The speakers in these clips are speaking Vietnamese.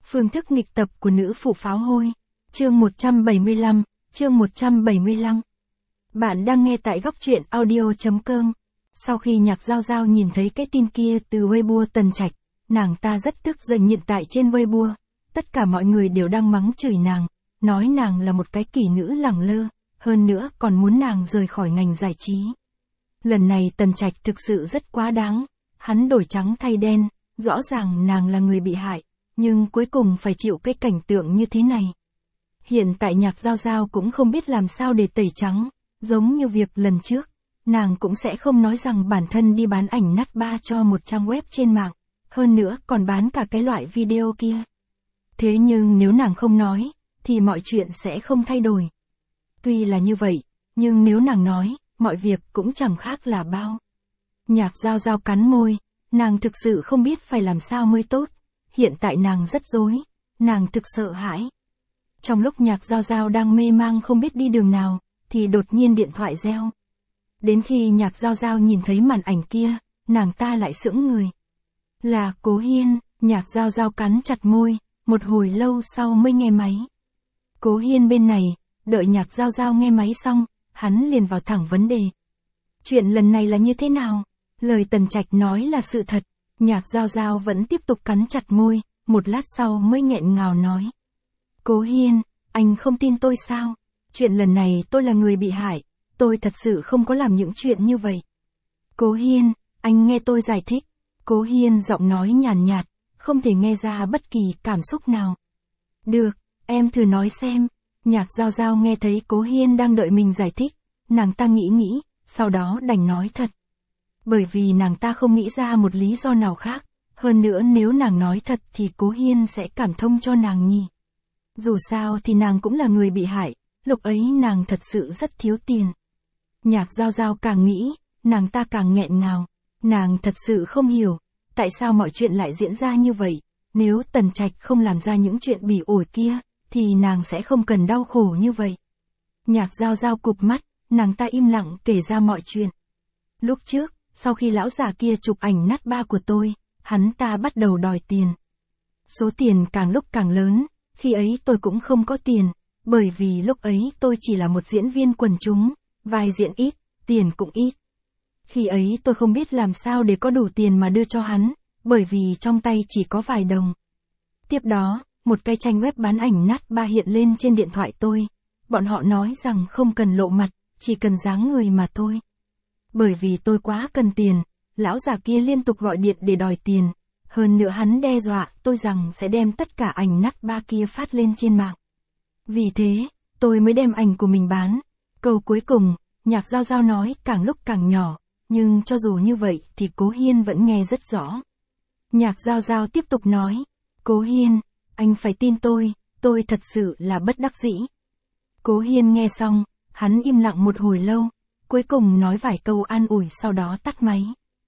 Phương thức nghịch tập của nữ phụ pháo hôi. Chương 175, chương 175. Bạn đang nghe tại góc truyện audio.com. Sau khi Nhạc Giao Giao nhìn thấy cái tin kia từ Weibo Tần Trạch, nàng ta rất tức giận. Hiện tại trên Weibo, tất cả mọi người đều đang mắng chửi nàng, nói nàng là một cái kỹ nữ lẳng lơ, hơn nữa còn muốn nàng rời khỏi ngành giải trí. Lần này Tần Trạch thực sự rất quá đáng, hắn đổi trắng thay đen, rõ ràng nàng là người bị hại, nhưng cuối cùng phải chịu cái cảnh tượng như thế này. Hiện tại Nhạc Giao Giao cũng không biết làm sao để tẩy trắng, giống như việc lần trước, nàng cũng sẽ không nói rằng bản thân đi bán ảnh nát ba cho một trang web trên mạng, hơn nữa còn bán cả cái loại video kia. Thế nhưng nếu nàng không nói, thì mọi chuyện sẽ không thay đổi. Tuy là như vậy, nhưng nếu nàng nói, mọi việc cũng chẳng khác là bao. Nhạc Giao Giao cắn môi, nàng thực sự không biết phải làm sao mới tốt. Hiện tại nàng rất rối, nàng thực sợ hãi. Trong lúc Nhạc Giao Giao đang mê mang không biết đi đường nào, thì đột nhiên điện thoại reo. Đến khi Nhạc Giao Giao nhìn thấy màn ảnh kia, nàng ta lại sững người. Là Cố Hiên. Nhạc Giao Giao cắn chặt môi, một hồi lâu sau mới nghe máy. Cố Hiên bên này, đợi Nhạc Giao Giao nghe máy xong, hắn liền vào thẳng vấn đề. Chuyện lần này là như thế nào? Lời Tần Trạch nói là sự thật. Nhạc Giao Giao vẫn tiếp tục cắn chặt môi, một lát sau mới nghẹn ngào nói. Cố Hiên, anh không tin tôi sao? Chuyện lần này tôi là người bị hại, tôi thật sự không có làm những chuyện như vậy. Cố Hiên, anh nghe tôi giải thích. Cố Hiên giọng nói nhàn nhạt, không thể nghe ra bất kỳ cảm xúc nào. Được, em thử nói xem. Nhạc Giao Giao nghe thấy Cố Hiên đang đợi mình giải thích, nàng ta nghĩ, sau đó đành nói thật. Bởi vì nàng ta không nghĩ ra một lý do nào khác, hơn nữa nếu nàng nói thật thì Cố Hiên sẽ cảm thông cho nàng nhỉ. Dù sao thì nàng cũng là người bị hại, lúc ấy nàng thật sự rất thiếu tiền. Nhạc Giao Giao càng nghĩ, nàng ta càng nghẹn ngào, nàng thật sự không hiểu, tại sao mọi chuyện lại diễn ra như vậy, nếu Tần Trạch không làm ra những chuyện bỉ ổi kia, thì nàng sẽ không cần đau khổ như vậy. Nhạc Giao Giao cụp mắt, nàng ta im lặng kể ra mọi chuyện. Lúc trước, sau khi lão già kia chụp ảnh nát ba của tôi, hắn ta bắt đầu đòi tiền. Số tiền càng lúc càng lớn, khi ấy tôi cũng không có tiền, bởi vì lúc ấy tôi chỉ là một diễn viên quần chúng, vai diễn ít, tiền cũng ít. Khi ấy tôi không biết làm sao để có đủ tiền mà đưa cho hắn, bởi vì trong tay chỉ có vài đồng. Tiếp đó, một cái trang web bán ảnh nát ba hiện lên trên điện thoại tôi. Bọn họ nói rằng không cần lộ mặt, chỉ cần dáng người mà thôi. Bởi vì tôi quá cần tiền, lão già kia liên tục gọi điện để đòi tiền. Hơn nữa hắn đe dọa tôi rằng sẽ đem tất cả ảnh nát ba kia phát lên trên mạng. Vì thế, tôi mới đem ảnh của mình bán. Câu cuối cùng, Nhạc Giao Giao nói càng lúc càng nhỏ, nhưng cho dù như vậy thì Cố Hiên vẫn nghe rất rõ. Nhạc Giao Giao tiếp tục nói, Cố Hiên, anh phải tin tôi thật sự là bất đắc dĩ. Cố Hiên nghe xong, hắn im lặng một hồi lâu, cuối cùng nói vài câu an ủi sau đó tắt máy.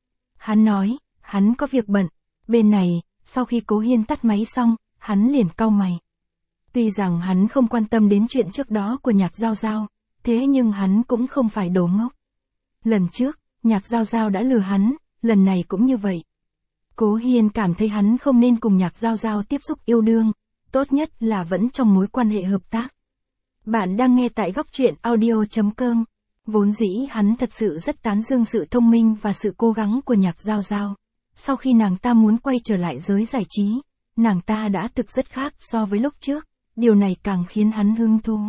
Hắn nói, hắn có việc bận. Bên này, sau khi Cố Hiên tắt máy xong, hắn liền cau mày. Tuy rằng hắn không quan tâm đến chuyện trước đó của Nhạc Giao Giao, thế nhưng hắn cũng không phải đồ ngốc. Lần trước, Nhạc Giao Giao đã lừa hắn, lần này cũng như vậy. Cố Hiên cảm thấy hắn không nên cùng Nhạc Giao Giao tiếp xúc yêu đương, tốt nhất là vẫn trong mối quan hệ hợp tác. Bạn đang nghe tại góc truyện audio.com. Vốn dĩ hắn thật sự rất tán dương sự thông minh và sự cố gắng của Nhạc Giao Giao. Sau khi nàng ta muốn quay trở lại giới giải trí, nàng ta đã thực rất khác so với lúc trước, điều này càng khiến hắn hứng thú.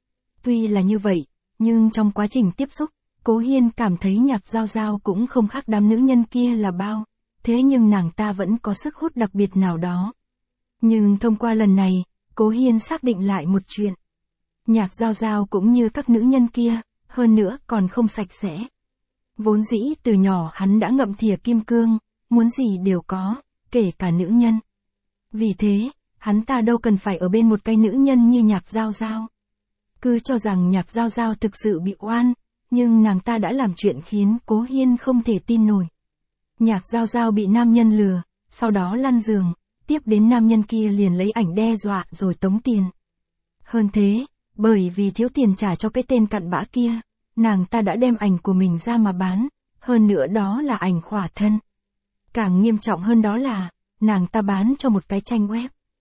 Tuy là như vậy, nhưng trong quá trình tiếp xúc, Cố Hiên cảm thấy Nhạc Giao Giao cũng không khác đám nữ nhân kia là bao, thế nhưng nàng ta vẫn có sức hút đặc biệt nào đó. Nhưng thông qua lần này, Cố Hiên xác định lại một chuyện. Nhạc Giao Giao cũng như các nữ nhân kia, hơn nữa còn không sạch sẽ. Vốn dĩ từ nhỏ hắn đã ngậm thìa kim cương, muốn gì đều có, kể cả nữ nhân. Vì thế, hắn ta đâu cần phải ở bên một cái nữ nhân như Nhạc Giao Giao. Cứ cho rằng Nhạc Giao Giao thực sự bị oan, nhưng nàng ta đã làm chuyện khiến Cố Hiên không thể tin nổi. Nhạc Giao Giao bị nam nhân lừa, sau đó lăn giường, tiếp đến nam nhân kia liền lấy ảnh đe dọa rồi tống tiền. Hơn thế, bởi vì thiếu tiền trả cho cái tên cặn bã kia, nàng ta đã đem ảnh của mình ra mà bán, hơn nữa đó là ảnh khỏa thân. Càng nghiêm trọng hơn đó là, nàng ta bán cho một cái trang web.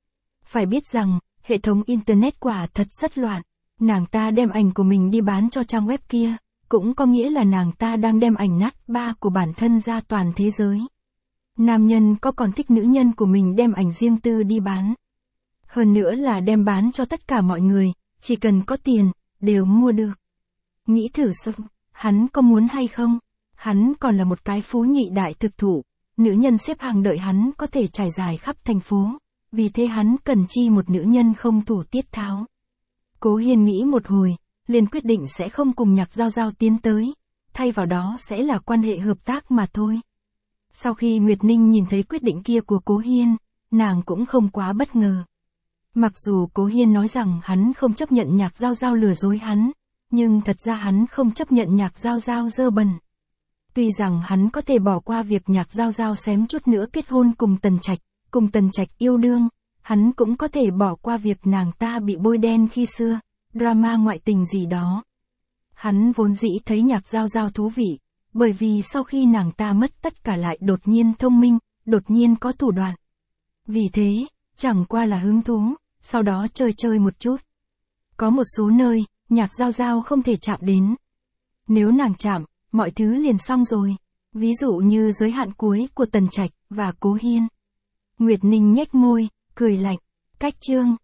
Phải biết rằng, hệ thống Internet quả thật rất loạn. Nàng ta đem ảnh của mình đi bán cho trang web kia, cũng có nghĩa là nàng ta đang đem ảnh nát ba của bản thân ra toàn thế giới. Nam nhân có còn thích nữ nhân của mình đem ảnh riêng tư đi bán. Hơn nữa là đem bán cho tất cả mọi người, chỉ cần có tiền, đều mua được. Nghĩ thử xem, hắn có muốn hay không? Hắn còn là một cái phú nhị đại thực thụ, nữ nhân xếp hàng đợi hắn có thể trải dài khắp thành phố, vì thế hắn cần chi một nữ nhân không thủ tiết tháo. Cố Hiên nghĩ một hồi, liền quyết định sẽ không cùng Nhạc Giao Giao tiến tới, thay vào đó sẽ là quan hệ hợp tác mà thôi. Sau khi Nguyệt Ninh nhìn thấy quyết định kia của Cố Hiên, nàng cũng không quá bất ngờ. Mặc dù Cố Hiên nói rằng hắn không chấp nhận Nhạc Giao Giao lừa dối hắn, nhưng thật ra hắn không chấp nhận Nhạc Giao Giao dơ bẩn. Tuy rằng hắn có thể bỏ qua việc Nhạc Giao Giao xém chút nữa kết hôn cùng Tần Trạch yêu đương, hắn cũng có thể bỏ qua việc nàng ta bị bôi đen khi xưa, drama ngoại tình gì đó. Hắn vốn dĩ thấy Nhạc Giao Giao thú vị, bởi vì sau khi nàng ta mất tất cả lại đột nhiên thông minh, đột nhiên có thủ đoạn. Vì thế, chẳng qua là hứng thú, sau đó chơi một chút. Có một số nơi, Nhạc Giao Giao không thể chạm đến. Nếu nàng chạm, mọi thứ liền xong rồi. Ví dụ như giới hạn cuối của Tần Trạch và Cố Hiên. Nguyệt Ninh nhếch môi, cười lạnh. Cách chương